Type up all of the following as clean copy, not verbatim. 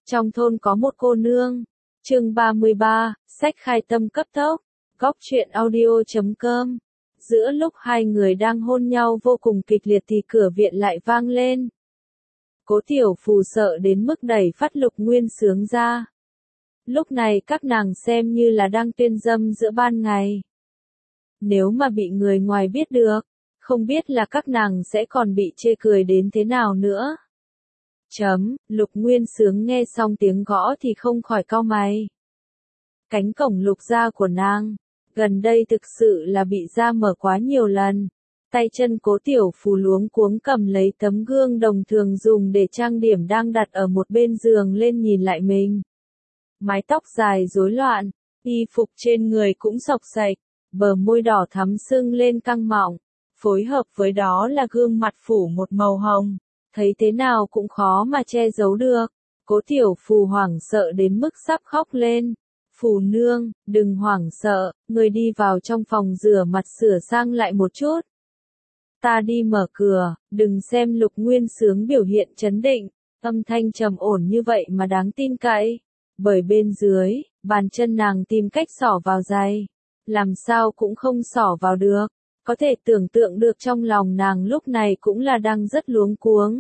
Trong thôn có một cô nương. Chương 33, sách khai tâm cấp tốc. Góc truyện audio.com. Giữa lúc hai người đang hôn nhau vô cùng kịch liệt thì cửa viện lại vang lên. Cố Tiểu Phù sợ đến mức đẩy phát Lục Nguyên Xướng ra. Lúc này các nàng xem như là đang tuyên dâm giữa ban ngày. Nếu mà bị người ngoài biết được, không biết là các nàng sẽ còn bị chê cười đến thế nào nữa. Lục Nguyên Xướng nghe xong tiếng gõ thì không khỏi cau mày. Cánh cổng Lục gia của nàng, gần đây thực sự là bị ra mở quá nhiều lần. Tay chân Cố Tiểu Phù luống cuống cầm lấy tấm gương đồng thường dùng để trang điểm đang đặt ở một bên giường lên nhìn lại mình. Mái tóc dài rối loạn, y phục trên người cũng xộc xệch, bờ môi đỏ thắm sưng lên căng mọng, phối hợp với đó là gương mặt phủ một màu hồng, thấy thế nào cũng khó mà che giấu được. Cố Tiểu Phù hoảng sợ đến mức sắp khóc lên. Phù nương, đừng hoảng sợ, người đi vào trong phòng rửa mặt sửa sang lại một chút. Ta đi mở cửa, đừng xem Lục Nguyên Xướng biểu hiện trấn định, âm thanh trầm ổn như vậy mà đáng tin cậy. Bởi bên dưới, bàn chân nàng tìm cách xỏ vào giày, làm sao cũng không xỏ vào được. Có thể tưởng tượng được trong lòng nàng lúc này cũng là đang rất luống cuống.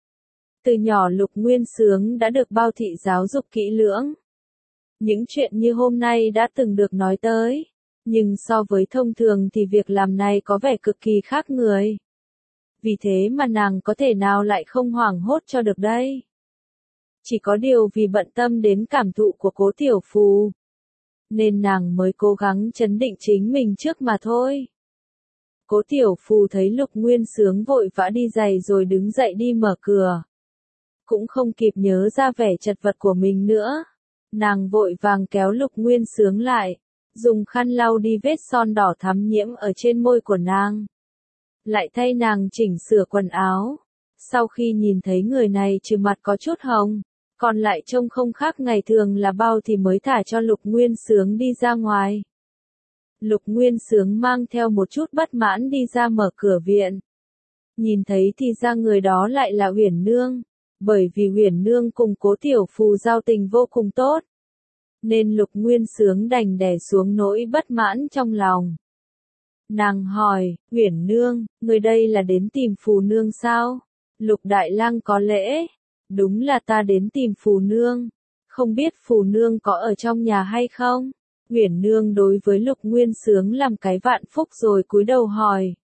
Từ nhỏ Lục Nguyên Xướng đã được bao thị giáo dục kỹ lưỡng. Những chuyện như hôm nay đã từng được nói tới, nhưng so với thông thường thì việc làm này có vẻ cực kỳ khác người. Vì thế mà nàng có thể nào lại không hoảng hốt cho được đây? Chỉ có điều vì bận tâm đến cảm thụ của Cố Tiểu Phù, nên nàng mới cố gắng trấn định chính mình trước mà thôi. Cố Tiểu Phù thấy Lục Nguyên Xướng vội vã đi giày rồi đứng dậy đi mở cửa. Cũng không kịp nhớ ra vẻ chật vật của mình nữa. Nàng vội vàng kéo Lục Nguyên Xướng lại, dùng khăn lau đi vết son đỏ thắm nhiễm ở trên môi của nàng. Lại thay nàng chỉnh sửa quần áo. Sau khi nhìn thấy người này trừ mặt có chút hồng, còn lại trông không khác ngày thường là bao thì mới thả cho Lục Nguyên Xướng đi ra ngoài. Lục Nguyên Xướng mang theo một chút bất mãn đi ra mở cửa viện. Nhìn thấy thì ra người đó lại là Uyển Nương. Bởi vì Uyển Nương cùng Cố Tiểu Phù giao tình vô cùng tốt, nên Lục Nguyên Xướng đành đè xuống nỗi bất mãn trong lòng. Nàng hỏi, Uyển Nương, người đây là đến tìm Phù Nương sao? Lục Đại Lang có lễ. Đúng là ta đến tìm Phù Nương. Không biết Phù Nương có ở trong nhà hay không? Uyển Nương đối với Lục Nguyên Xướng làm cái vạn phúc rồi cúi đầu hỏi.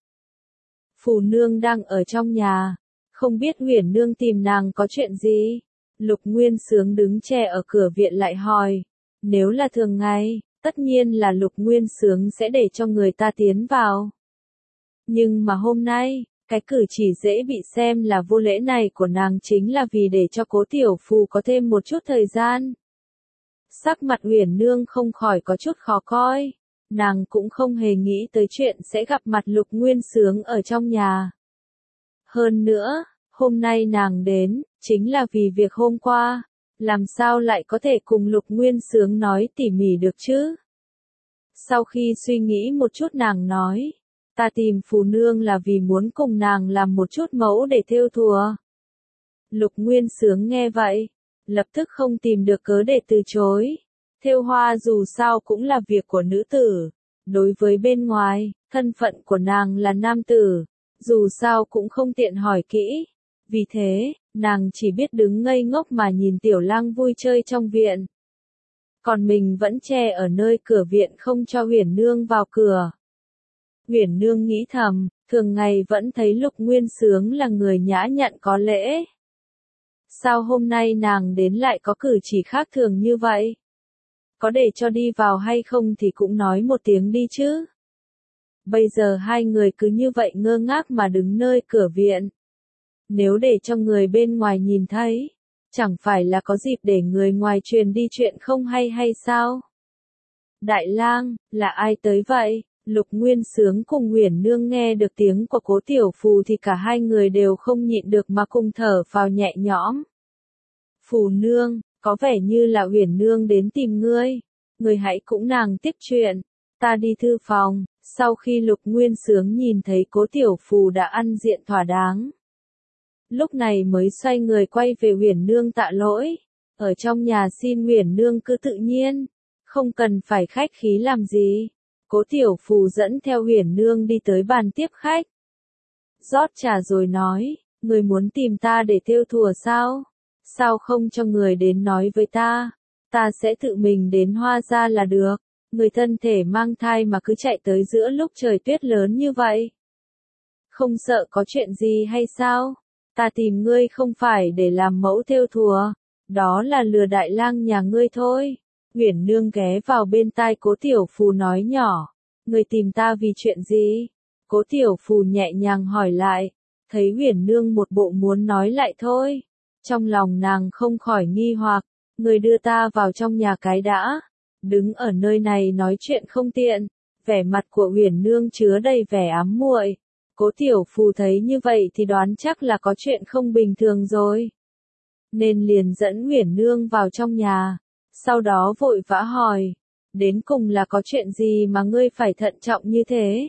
Phù Nương đang ở trong nhà. Không biết Uyển Nương tìm nàng có chuyện gì? Lục Nguyên Xướng đứng che ở cửa viện lại hỏi. Nếu là thường ngày, tất nhiên là Lục Nguyên Xướng sẽ để cho người ta tiến vào. Nhưng mà hôm nay, cái cử chỉ dễ bị xem là vô lễ này của nàng chính là vì để cho Cố Tiểu Phù có thêm một chút thời gian. Sắc mặt Uyển Nương không khỏi có chút khó coi. Nàng cũng không hề nghĩ tới chuyện sẽ gặp mặt Lục Nguyên Xướng ở trong nhà. Hơn nữa, hôm nay nàng đến, chính là vì việc hôm qua, làm sao lại có thể cùng Lục Nguyên Xướng nói tỉ mỉ được chứ? Sau khi suy nghĩ một chút nàng nói, ta tìm Phù Nương là vì muốn cùng nàng làm một chút mẫu để thêu thùa. Lục Nguyên Xướng nghe vậy, lập tức không tìm được cớ để từ chối. Thêu hoa dù sao cũng là việc của nữ tử, đối với bên ngoài, thân phận của nàng là nam tử. Dù sao cũng không tiện hỏi kỹ. Vì thế, nàng chỉ biết đứng ngây ngốc mà nhìn Tiểu Lang vui chơi trong viện. Còn mình vẫn che ở nơi cửa viện không cho Uyển Nương vào cửa. Uyển Nương nghĩ thầm, thường ngày vẫn thấy Lục Nguyên Xướng là người nhã nhặn có lễ. Sao hôm nay nàng đến lại có cử chỉ khác thường như vậy? Có để cho đi vào hay không thì cũng nói một tiếng đi chứ. Bây giờ hai người cứ như vậy ngơ ngác mà đứng nơi cửa viện. Nếu để cho người bên ngoài nhìn thấy, chẳng phải là có dịp để người ngoài truyền đi chuyện không hay sao? Đại Lang, là ai tới vậy? Lục Nguyên Xướng cùng Uyển Nương nghe được tiếng của Cố Tiểu Phù thì cả hai người đều không nhịn được mà cùng thở phào nhẹ nhõm. Phù Nương, có vẻ như là Uyển Nương đến tìm ngươi. Ngươi hãy cũng nàng tiếp chuyện. Ta đi thư phòng. Sau khi Lục Nguyên Xướng nhìn thấy Cố Tiểu Phù đã ăn diện thỏa đáng, lúc này mới xoay người quay về Uyển Nương tạ lỗi. Ở trong nhà xin Uyển Nương cứ tự nhiên, không cần phải khách khí làm gì. Cố Tiểu Phù dẫn theo Uyển Nương đi tới bàn tiếp khách. Rót trà rồi nói, người muốn tìm ta để thêu thùa sao? Sao không cho người đến nói với ta? Ta sẽ tự mình đến Hoa Gia là được. Người thân thể mang thai mà cứ chạy tới giữa lúc trời tuyết lớn như vậy. Không sợ có chuyện gì hay sao? Ta tìm ngươi không phải để làm mẫu thêu thùa. Đó là lừa Đại Lang nhà ngươi thôi. Uyển Nương ghé vào bên tai Cố Tiểu Phù nói nhỏ. Ngươi tìm ta vì chuyện gì? Cố Tiểu Phù nhẹ nhàng hỏi lại. Thấy Uyển Nương một bộ muốn nói lại thôi. Trong lòng nàng không khỏi nghi hoặc. Ngươi đưa ta vào trong nhà cái đã. Đứng ở nơi này nói chuyện không tiện. Vẻ mặt của Uyển Nương chứa đầy vẻ ám muội. Cố Tiểu Phù thấy như vậy thì đoán chắc là có chuyện không bình thường rồi. Nên liền dẫn Uyển Nương vào trong nhà. Sau đó vội vã hỏi. Đến cùng là có chuyện gì mà ngươi phải thận trọng như thế?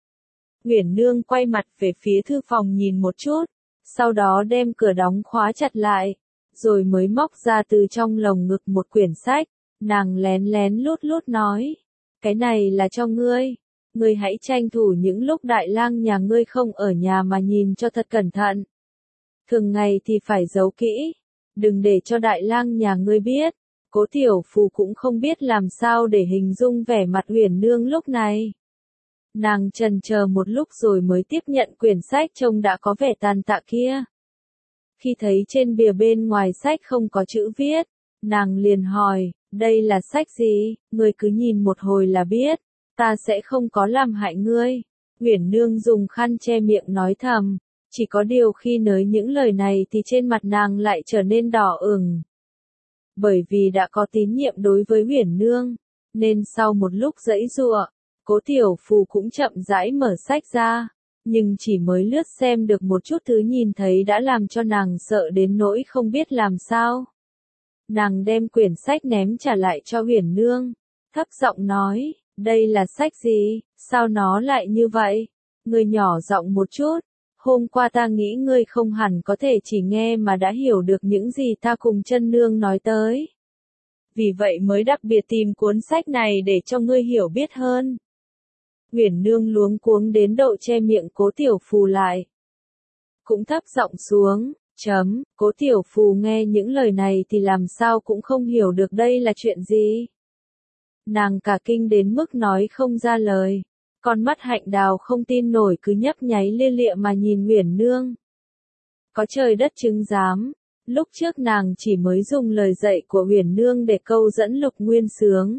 Uyển Nương quay mặt về phía thư phòng nhìn một chút. Sau đó đem cửa đóng khóa chặt lại. Rồi mới móc ra từ trong lồng ngực một quyển sách. Nàng lén lén lút lút nói. Cái này là cho ngươi. Ngươi hãy tranh thủ những lúc Đại Lang nhà ngươi không ở nhà mà nhìn cho thật cẩn thận. Thường ngày thì phải giấu kỹ. Đừng để cho Đại Lang nhà ngươi biết. Cố Tiểu Phù cũng không biết làm sao để hình dung vẻ mặt Uyển Nương lúc này. Nàng chần chờ một lúc rồi mới tiếp nhận quyển sách trông đã có vẻ tàn tạ kia. Khi thấy trên bìa bên ngoài sách không có chữ viết, nàng liền hỏi, đây là sách gì? Ngươi cứ nhìn một hồi là biết, ta sẽ không có làm hại ngươi. Uyển Nương dùng khăn che miệng nói thầm, chỉ có điều khi nói những lời này thì trên mặt nàng lại trở nên đỏ ửng. Bởi vì đã có tín nhiệm đối với Uyển Nương, nên sau một lúc giãy giụa, Cố Tiểu Phù cũng chậm rãi mở sách ra, nhưng chỉ mới lướt xem được một chút thứ nhìn thấy đã làm cho nàng sợ đến nỗi không biết làm sao. Nàng đem quyển sách ném trả lại cho Uyển Nương, thấp giọng nói, đây là sách gì, sao nó lại như vậy? Ngươi nhỏ giọng một chút, hôm qua ta nghĩ ngươi không hẳn có thể chỉ nghe mà đã hiểu được những gì ta cùng chân nương nói tới. Vì vậy mới đặc biệt tìm cuốn sách này để cho ngươi hiểu biết hơn. Uyển Nương luống cuống đến độ che miệng Cố Tiểu Phù lại. Cũng thấp giọng xuống, Cố Tiểu Phù nghe những lời này thì làm sao cũng không hiểu được đây là chuyện gì. Nàng cả kinh đến mức nói không ra lời. Con mắt Hạnh Đào không tin nổi cứ nhấp nháy lia lịa mà nhìn Uyển Nương. Có trời đất chứng giám, lúc trước nàng chỉ mới dùng lời dạy của Uyển Nương để câu dẫn Lục Nguyên Xướng.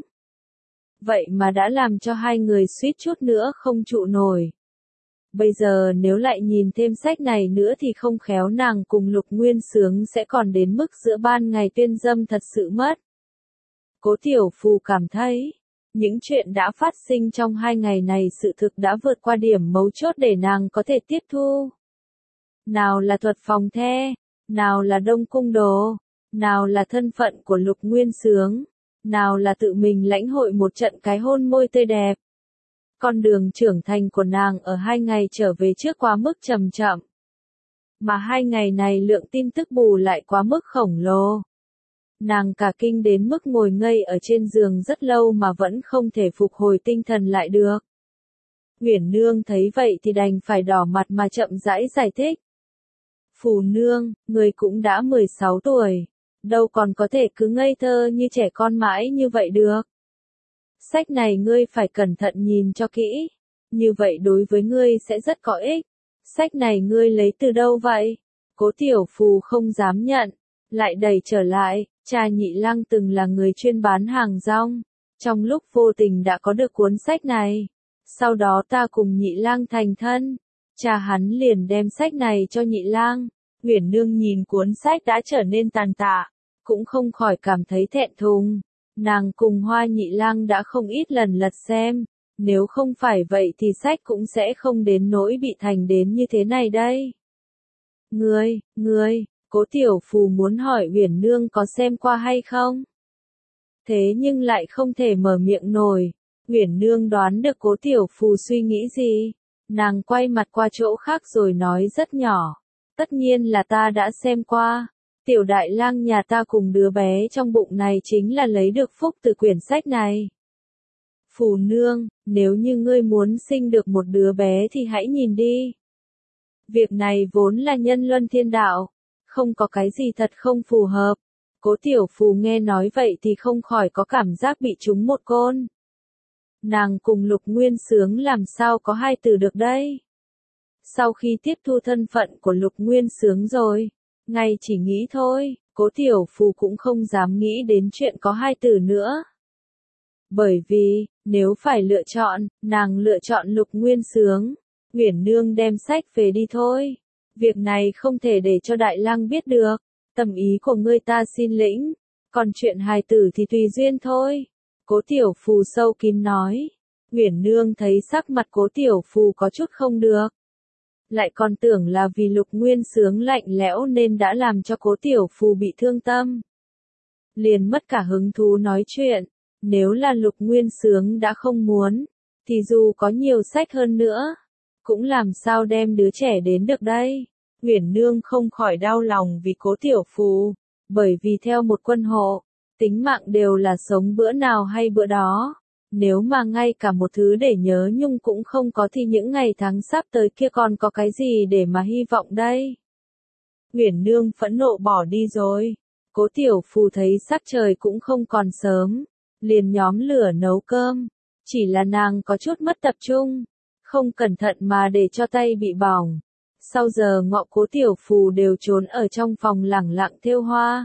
Vậy mà đã làm cho hai người suýt chút nữa không trụ nổi. Bây giờ nếu lại nhìn thêm sách này nữa thì không khéo nàng cùng Lục Nguyên Xướng sẽ còn đến mức giữa ban ngày tuyên dâm thật sự mất. Cố Tiểu Phù cảm thấy, những chuyện đã phát sinh trong 2 ngày này sự thực đã vượt qua điểm mấu chốt để nàng có thể tiếp thu. Nào là thuật phòng the, nào là Đông Cung Đồ, nào là thân phận của Lục Nguyên Xướng, nào là tự mình lãnh hội một trận cái hôn môi tươi đẹp. Con đường trưởng thành của nàng ở 2 ngày trở về trước quá mức chậm chậm. Mà 2 ngày này lượng tin tức bù lại quá mức khổng lồ. Nàng cả kinh đến mức ngồi ngây ở trên giường rất lâu mà vẫn không thể phục hồi tinh thần lại được. Uyển Nương thấy vậy thì đành phải đỏ mặt mà chậm rãi giải thích. Phù Nương, người cũng đã 16 tuổi, đâu còn có thể cứ ngây thơ như trẻ con mãi như vậy được. Sách này ngươi phải cẩn thận nhìn cho kỹ, như vậy đối với ngươi sẽ rất có ích. Sách này ngươi lấy từ đâu vậy? Cố Tiểu Phù không dám nhận, lại đẩy trở lại, cha Nhị Lang từng là người chuyên bán hàng rong, trong lúc vô tình đã có được cuốn sách này. Sau đó ta cùng Nhị Lang thành thân, cha hắn liền đem sách này cho Nhị Lang. Uyển Nương nhìn cuốn sách đã trở nên tàn tạ, cũng không khỏi cảm thấy thẹn thùng. Nàng cùng Hoa Nhị Lang đã không ít lần lật xem, nếu không phải vậy thì sách cũng sẽ không đến nỗi bị thành đến như thế này đây. Ngươi, Cố Tiểu Phù muốn hỏi Uyển Nương có xem qua hay không? Thế nhưng lại không thể mở miệng nổi. Uyển Nương đoán được Cố Tiểu Phù suy nghĩ gì. Nàng quay mặt qua chỗ khác rồi nói rất nhỏ. Tất nhiên là ta đã xem qua. Tiểu đại lang nhà ta cùng đứa bé trong bụng này chính là lấy được phúc từ quyển sách này. Phù nương, nếu như ngươi muốn sinh được một đứa bé thì hãy nhìn đi. Việc này vốn là nhân luân thiên đạo, không có cái gì thật không phù hợp. Cố tiểu phù nghe nói vậy thì không khỏi có cảm giác bị trúng một côn. Nàng cùng Lục Nguyên Xướng làm sao có hai từ được đây? Sau khi tiếp thu thân phận của Lục Nguyên Xướng rồi, ngay chỉ nghĩ thôi, Cố tiểu phù cũng không dám nghĩ đến chuyện có hai từ nữa. Bởi vì, nếu phải lựa chọn, nàng lựa chọn Lục Nguyên Xướng. Uyển Nương đem sách về đi thôi. Việc này không thể để cho Đại Lang biết được. Tâm ý của ngươi ta xin lĩnh. Còn chuyện hài tử thì tùy duyên thôi. Cố tiểu phù sâu kín nói. Uyển Nương thấy sắc mặt Cố tiểu phù có chút không được. Lại còn tưởng là vì Lục Nguyên Xướng lạnh lẽo nên đã làm cho Cố tiểu phù bị thương tâm. Liền mất cả hứng thú nói chuyện. Nếu là Lục Nguyên Xướng đã không muốn, thì dù có nhiều sách hơn nữa, cũng làm sao đem đứa trẻ đến được đây. Uyển Nương không khỏi đau lòng vì Cố tiểu phù, bởi vì theo một quân hộ, tính mạng đều là sống bữa nào hay bữa đó. Nếu mà ngay cả một thứ để nhớ nhung cũng không có thì những ngày tháng sắp tới kia còn có cái gì để mà hy vọng đây. Uyển Nương phẫn nộ bỏ đi rồi. Cố tiểu phù thấy sắc trời cũng không còn sớm, liền nhóm lửa nấu cơm. Chỉ là nàng có chút mất tập trung, không cẩn thận mà để cho tay bị bỏng. Sau giờ ngọ Cố tiểu phù đều trốn ở trong phòng lẳng lặng thêu hoa.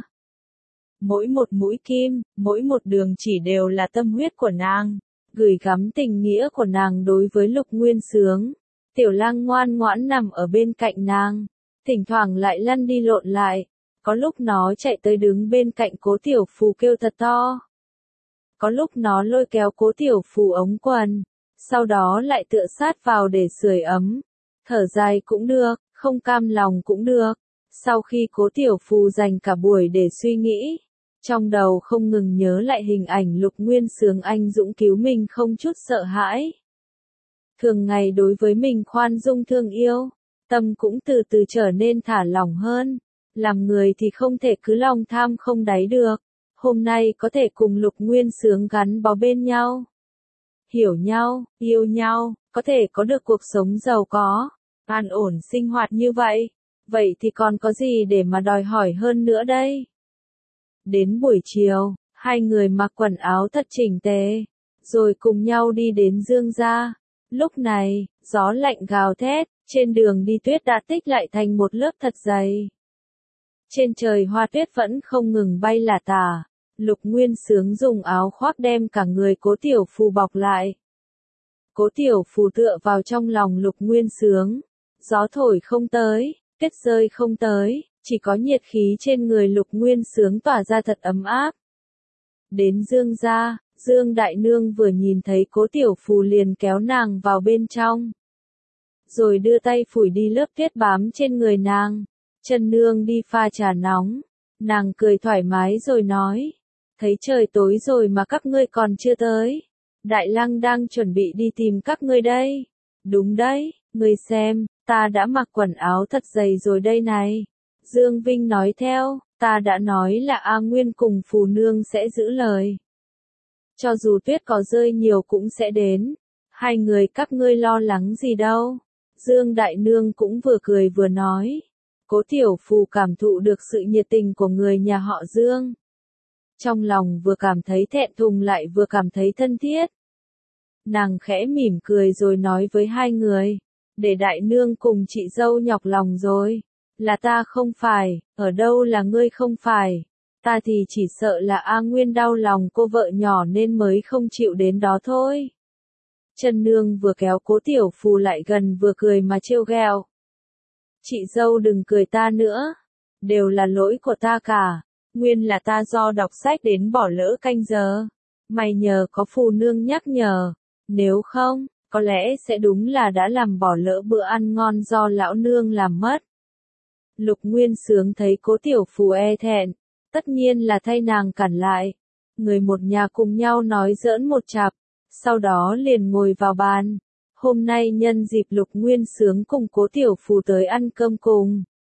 Mỗi một mũi kim, mỗi một đường chỉ đều là tâm huyết của nàng, gửi gắm tình nghĩa của nàng đối với Lục Nguyên Xướng. Tiểu lang ngoan ngoãn nằm ở bên cạnh nàng, thỉnh thoảng lại lăn đi lộn lại, có lúc nó chạy tới đứng bên cạnh Cố tiểu phù kêu thật to. Có lúc nó lôi kéo Cố tiểu phù ống quần, sau đó lại tựa sát vào để sưởi ấm. Thở dài cũng được, không cam lòng cũng được. Sau khi Cố tiểu phù dành cả buổi để suy nghĩ, trong đầu không ngừng nhớ lại hình ảnh Lục Nguyên Xướng anh dũng cứu mình không chút sợ hãi. Thường ngày đối với mình khoan dung thương yêu, tâm cũng từ từ trở nên thả lỏng hơn. Làm người thì không thể cứ lòng tham không đáy được. Hôm nay có thể cùng Lục Nguyên Xướng gắn bó bên nhau, hiểu nhau, yêu nhau, có thể có được cuộc sống giàu có, an ổn sinh hoạt như vậy. Vậy thì còn có gì để mà đòi hỏi hơn nữa đây? Đến buổi chiều, hai người mặc quần áo thật chỉnh tề, rồi cùng nhau đi đến Dương gia. Lúc này, gió lạnh gào thét, trên đường đi tuyết đã tích lại thành một lớp thật dày. Trên trời hoa tuyết vẫn không ngừng bay lả tả. Lục Nguyên Xướng dùng áo khoác đem cả người Cố tiểu phù bọc lại. Cố tiểu phù tựa vào trong lòng Lục Nguyên Xướng. Gió thổi không tới, tuyết rơi không tới, chỉ có nhiệt khí trên người Lục Nguyên Xướng tỏa ra thật ấm áp. Đến Dương gia, Dương đại nương vừa nhìn thấy Cố tiểu phù liền kéo nàng vào bên trong, rồi đưa tay phủi đi lớp tuyết bám trên người nàng. Trân nương đi pha trà nóng. Nàng cười thoải mái rồi nói, thấy trời tối rồi mà các ngươi còn chưa tới. Đại lang đang chuẩn bị đi tìm các ngươi đây. Đúng đấy, ngươi xem, ta đã mặc quần áo thật dày rồi đây này. Dương Vinh nói theo, ta đã nói là A Nguyên cùng Phù Nương sẽ giữ lời. Cho dù tuyết có rơi nhiều cũng sẽ đến. Hai người các ngươi lo lắng gì đâu. Dương Đại Nương cũng vừa cười vừa nói. Cố tiểu phù cảm thụ được sự nhiệt tình của người nhà họ Dương. Trong lòng vừa cảm thấy thẹn thùng lại vừa cảm thấy thân thiết. Nàng khẽ mỉm cười rồi nói với hai người, để đại nương cùng chị dâu nhọc lòng rồi. Là ta không phải, ở đâu là ngươi không phải. Ta thì chỉ sợ là A Nguyên đau lòng cô vợ nhỏ nên mới không chịu đến đó thôi. Trân nương vừa kéo Cố tiểu phù lại gần vừa cười mà trêu ghẹo. Chị dâu đừng cười ta nữa. Đều là lỗi của ta cả. Nguyên là ta do đọc sách đến bỏ lỡ canh giờ. May nhờ có Phù Nương nhắc nhở. Nếu không, có lẽ sẽ đúng là đã làm bỏ lỡ bữa ăn ngon do lão nương làm mất. Lục Nguyên Xướng thấy Cố tiểu phù e thẹn. Tất nhiên là thay nàng cản lại. Người một nhà cùng nhau nói giỡn một chặp. Sau đó liền ngồi vào bàn. Hôm nay nhân dịp Lục Nguyên Xướng cùng Cố tiểu phù tới ăn cơm cùng.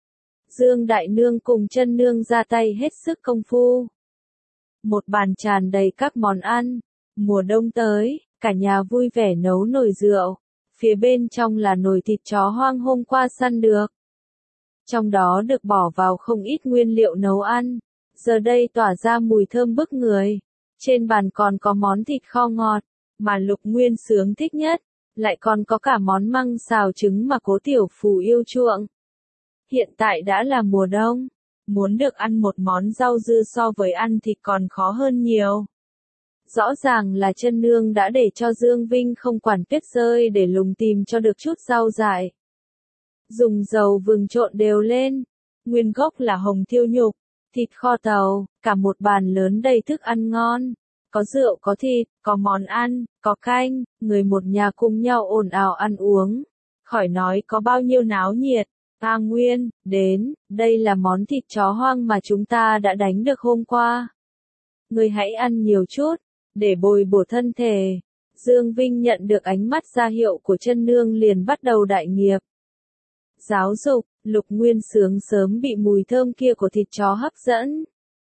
Dương Đại Nương cùng Chân Nương ra tay hết sức công phu. Một bàn tràn đầy các món ăn. Mùa đông tới, cả nhà vui vẻ nấu nồi rượu. Phía bên trong là nồi thịt chó hoang hôm qua săn được. Trong đó được bỏ vào không ít nguyên liệu nấu ăn. Giờ đây tỏa ra mùi thơm bức người. Trên bàn còn có món thịt kho ngọt, mà Lục Nguyên Xướng thích nhất. Lại còn có cả món măng xào trứng mà Cố Tiểu Phù yêu chuộng. Hiện tại đã là mùa đông. Muốn được ăn một món rau dưa so với ăn thịt còn khó hơn nhiều. Rõ ràng là Chân Nương đã để cho Dương Vinh không quản tuyết rơi để lùng tìm cho được chút rau dại. Dùng dầu vừng trộn đều lên. Nguyên gốc là hồng thiêu nhục, thịt kho tàu, cả một bàn lớn đầy thức ăn ngon. Có rượu có thịt, có món ăn, có canh, người một nhà cùng nhau ồn ào ăn uống. Khỏi nói có bao nhiêu náo nhiệt. A Nguyên, đến, đây là món thịt chó hoang mà chúng ta đã đánh được hôm qua. Ngươi hãy ăn nhiều chút, để bồi bổ thân thể. Dương Vinh nhận được ánh mắt ra hiệu của Chân Nương liền bắt đầu đại nghiệp. Giáo dục, Lục Nguyên Xướng sớm bị mùi thơm kia của thịt chó hấp dẫn.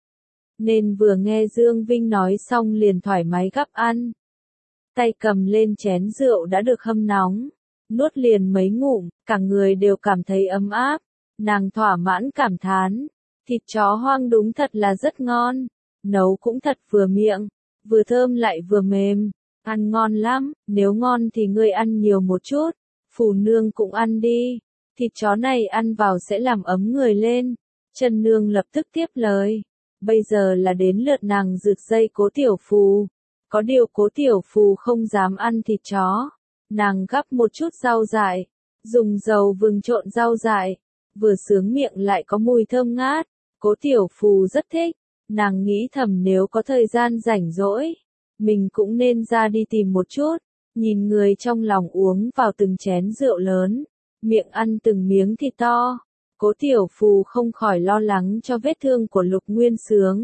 Nên vừa nghe Dương Vinh nói xong liền thoải mái gắp ăn. Tay cầm lên chén rượu đã được hâm nóng. Nuốt liền mấy ngụm, cả người đều cảm thấy ấm áp. Nàng thỏa mãn cảm thán. Thịt chó hoang đúng thật là rất ngon. Nấu cũng thật vừa miệng. Vừa thơm lại vừa mềm. Ăn ngon lắm, nếu ngon thì ngươi ăn nhiều một chút. Phù Nương cũng ăn đi. Thịt chó này ăn vào sẽ làm ấm người lên. Chân Nương lập tức tiếp lời. Bây giờ là đến lượt nàng rượt dây Cố Tiểu Phù. Có điều Cố Tiểu Phù không dám ăn thịt chó. Nàng gắp một chút rau dại. Dùng dầu vừng trộn rau dại. Vừa sướng miệng lại có mùi thơm ngát. Cố Tiểu Phù rất thích. Nàng nghĩ thầm nếu có thời gian rảnh rỗi. Mình cũng nên ra đi tìm một chút. Nhìn người trong lòng uống vào từng chén rượu lớn. Miệng ăn từng miếng thịt to. Cố Tiểu Phù không khỏi lo lắng cho vết thương của Lục Nguyên Xướng.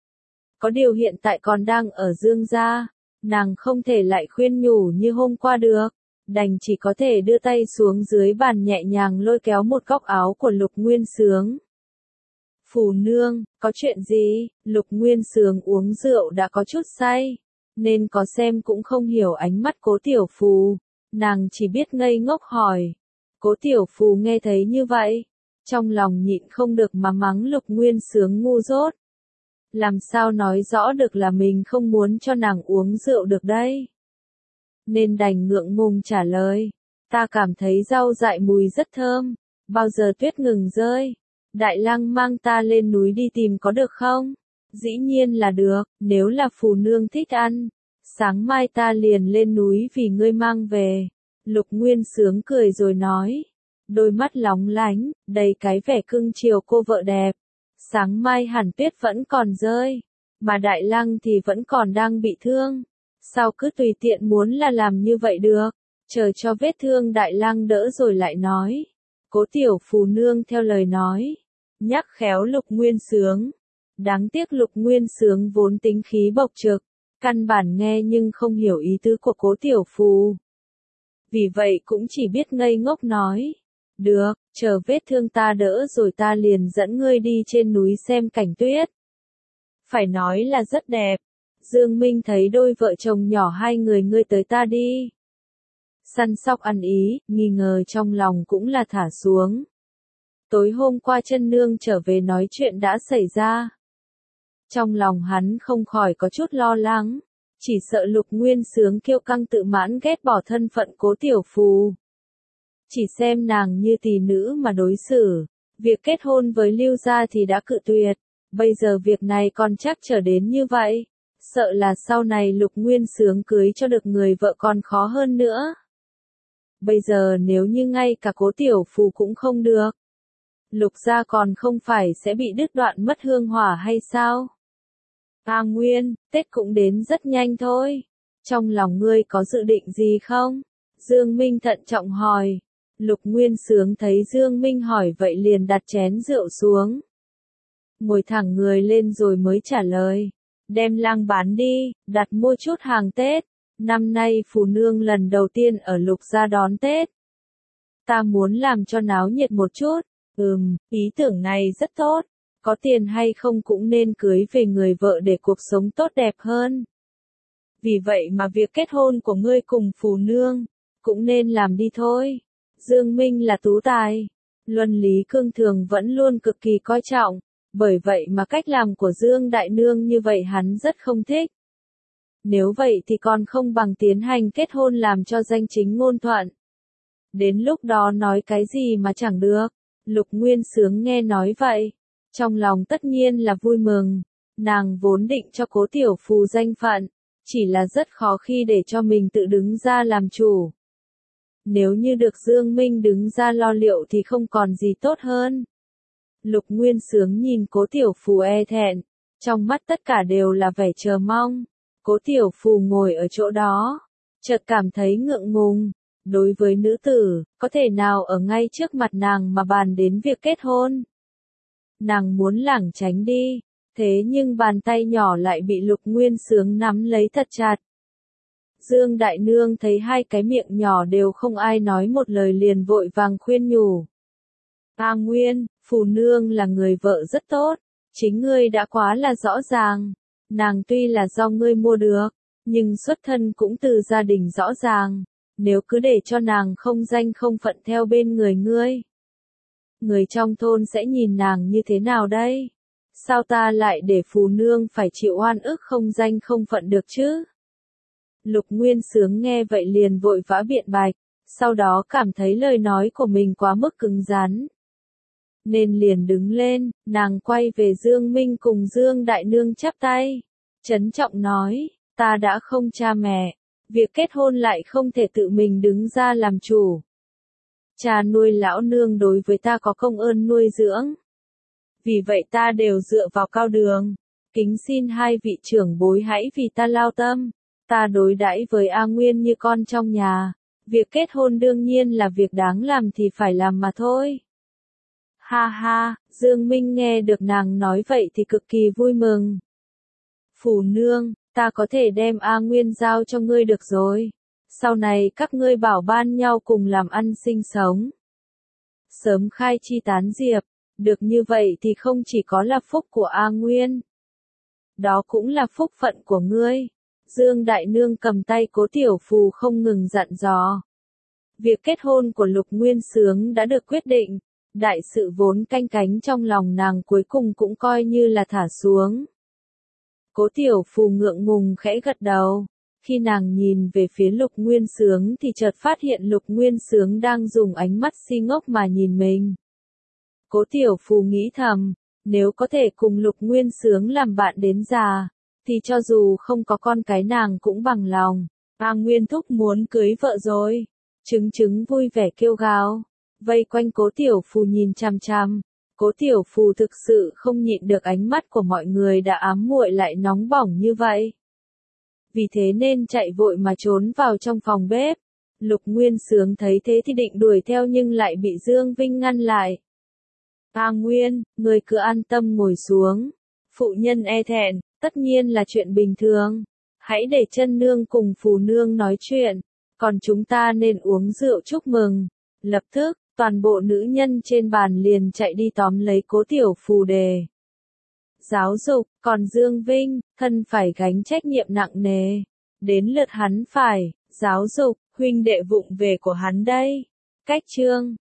Có điều hiện tại còn đang ở Dương gia. Nàng không thể lại khuyên nhủ như hôm qua được. Đành chỉ có thể đưa tay xuống dưới bàn nhẹ nhàng lôi kéo một góc áo của Lục Nguyên Xướng. Phù Nương, có chuyện gì? Lục Nguyên Xướng uống rượu đã có chút say. Nên có xem cũng không hiểu ánh mắt Cố Tiểu Phù. Nàng chỉ biết ngây ngốc hỏi. Cố Tiểu Phù nghe thấy như vậy. Trong lòng nhịn không được mà mắng Lục Nguyên Xướng ngu dốt. Làm sao nói rõ được là mình không muốn cho nàng uống rượu được đây? Nên đành ngượng ngùng trả lời. Ta cảm thấy rau dại mùi rất thơm. Bao giờ tuyết ngừng rơi? Đại Lăng mang ta lên núi đi tìm có được không? Dĩ nhiên là được, nếu là Phù Nương thích ăn. Sáng mai ta liền lên núi vì ngươi mang về. Lục Nguyên Xướng cười rồi nói. Đôi mắt lóng lánh, đầy cái vẻ cưng chiều cô vợ đẹp. Sáng mai hẳn tuyết vẫn còn rơi. Mà Đại Lăng thì vẫn còn đang bị thương. Sao cứ tùy tiện muốn là làm như vậy được? Chờ cho vết thương Đại Lăng đỡ rồi lại nói. Cố Tiểu Phù Nương theo lời nói. Nhắc khéo Lục Nguyên Xướng. Đáng tiếc Lục Nguyên Xướng vốn tính khí bộc trực. Căn bản nghe nhưng không hiểu ý tứ của Cố Tiểu Phù. Vì vậy cũng chỉ biết ngây ngốc nói. Được, chờ vết thương ta đỡ rồi ta liền dẫn ngươi đi trên núi xem cảnh tuyết. Phải nói là rất đẹp. Dương Minh thấy đôi vợ chồng nhỏ hai người ngươi tới ta đi. Săn sóc ăn ý, nghi ngờ trong lòng cũng là thả xuống. Tối hôm qua Chân Nương trở về nói chuyện đã xảy ra. Trong lòng hắn không khỏi có chút lo lắng. Chỉ sợ Lục Nguyên Xướng kiêu căng tự mãn ghét bỏ thân phận Cố Tiểu Phù. Chỉ xem nàng như tỷ nữ mà đối xử. Việc kết hôn với Lưu gia thì đã cự tuyệt. Bây giờ việc này còn chắc trở đến như vậy. Sợ là sau này Lục Nguyên Xướng cưới cho được người vợ còn khó hơn nữa. Bây giờ nếu như ngay cả Cố Tiểu Phù cũng không được. Lục gia còn không phải sẽ bị đứt đoạn mất hương hỏa hay sao? A Nguyên, Tết cũng đến rất nhanh thôi. Trong lòng ngươi có dự định gì không? Dương Minh thận trọng hỏi. Lục Nguyên Xướng thấy Dương Minh hỏi vậy liền đặt chén rượu xuống. Ngồi thẳng người lên rồi mới trả lời. Đem lang bán đi, đặt mua chút hàng Tết. Năm nay Phù Nương lần đầu tiên ở Lục gia đón Tết. Ta muốn làm cho náo nhiệt một chút. Ý tưởng này rất tốt. Có tiền hay không cũng nên cưới về người vợ để cuộc sống tốt đẹp hơn. Vì vậy mà việc kết hôn của ngươi cùng Phù Nương, cũng nên làm đi thôi. Dương Minh là tú tài. Luân lý cương thường vẫn luôn cực kỳ coi trọng. Bởi vậy mà cách làm của Dương Đại Nương như vậy hắn rất không thích. Nếu vậy thì còn không bằng tiến hành kết hôn làm cho danh chính ngôn thuận. Đến lúc đó nói cái gì mà chẳng được. Lục Nguyên Sướng nghe nói vậy. Trong lòng tất nhiên là vui mừng. Nàng vốn định cho Cố Tiểu Phù danh phận. Chỉ là rất khó khi để cho mình tự đứng ra làm chủ. Nếu như được Dương Minh đứng ra lo liệu thì không còn gì tốt hơn. Lục Nguyên Sướng nhìn Cố Tiểu Phù e thẹn. Trong mắt tất cả đều là vẻ chờ mong. Cố Tiểu Phù ngồi ở chỗ đó. Chợt cảm thấy ngượng ngùng. Đối với nữ tử, có thể nào ở ngay trước mặt nàng mà bàn đến việc kết hôn. Nàng muốn lảng tránh đi. Thế nhưng bàn tay nhỏ lại bị Lục Nguyên Sướng nắm lấy thật chặt. Dương Đại Nương thấy hai cái miệng nhỏ đều không ai nói một lời liền vội vàng khuyên nhủ. A Nguyên, Phù Nương là người vợ rất tốt. Chính ngươi đã quá là rõ ràng. Nàng tuy là do ngươi mua được, nhưng xuất thân cũng từ gia đình rõ ràng. Nếu cứ để cho nàng không danh không phận theo bên người ngươi, người trong thôn sẽ nhìn nàng như thế nào đây? Sao ta lại để Phù Nương phải chịu oan ức không danh không phận được chứ? Lục Nguyên Sướng nghe vậy liền vội vã biện bạch, sau đó cảm thấy lời nói của mình quá mức cứng rắn. Nên liền đứng lên, nàng quay về Dương Minh cùng Dương Đại Nương chắp tay. Trấn trọng nói, ta đã không cha mẹ, việc kết hôn lại không thể tự mình đứng ra làm chủ. Cha nuôi lão nương đối với ta có công ơn nuôi dưỡng. Vì vậy ta đều dựa vào cao đường. Kính xin hai vị trưởng bối hãy vì ta lao tâm. Ta đối đãi với A Nguyên như con trong nhà. Việc kết hôn đương nhiên là việc đáng làm thì phải làm mà thôi. Ha ha, Dương Minh nghe được nàng nói vậy thì cực kỳ vui mừng. Phù Nương, ta có thể đem A Nguyên giao cho ngươi được rồi. Sau này các ngươi bảo ban nhau cùng làm ăn sinh sống. Sớm khai chi tán diệp, được như vậy thì không chỉ có là phúc của A Nguyên. Đó cũng là phúc phận của ngươi. Dương Đại Nương cầm tay Cố Tiểu Phù không ngừng dặn dò. Việc kết hôn của Lục Nguyên Sướng đã được quyết định. Đại sự vốn canh cánh trong lòng nàng cuối cùng cũng coi như là thả xuống. Cố Tiểu Phù ngượng ngùng khẽ gật đầu. Khi nàng nhìn về phía Lục Nguyên Sướng thì chợt phát hiện Lục Nguyên Sướng đang dùng ánh mắt si ngốc mà nhìn mình. Cố Tiểu Phù nghĩ thầm, nếu có thể cùng Lục Nguyên Sướng làm bạn đến già, thì cho dù không có con cái nàng cũng bằng lòng. A Nguyên thúc muốn cưới vợ rồi. Trứng trứng vui vẻ kêu gào. Vây quanh Cố Tiểu Phù nhìn chằm chằm. Cố Tiểu Phù thực sự không nhịn được ánh mắt của mọi người đã ám muội lại nóng bỏng như vậy. Vì thế nên chạy vội mà trốn vào trong phòng bếp. Lục Nguyên Sướng thấy thế thì định đuổi theo nhưng lại bị Dương Vinh ngăn lại. A Nguyên, người cứ an tâm ngồi xuống. Phụ nhân e thẹn, tất nhiên là chuyện bình thường. Hãy để chân nương cùng Phù Nương nói chuyện. Còn chúng ta nên uống rượu chúc mừng. Lập tức, toàn bộ nữ nhân trên bàn liền chạy đi tóm lấy Cố Tiểu Phù đề. Giáo dục, còn Dương Vinh, thân phải gánh trách nhiệm nặng nề. Đến lượt hắn phải, giáo dục, huynh đệ vụng về của hắn đây. Cách chương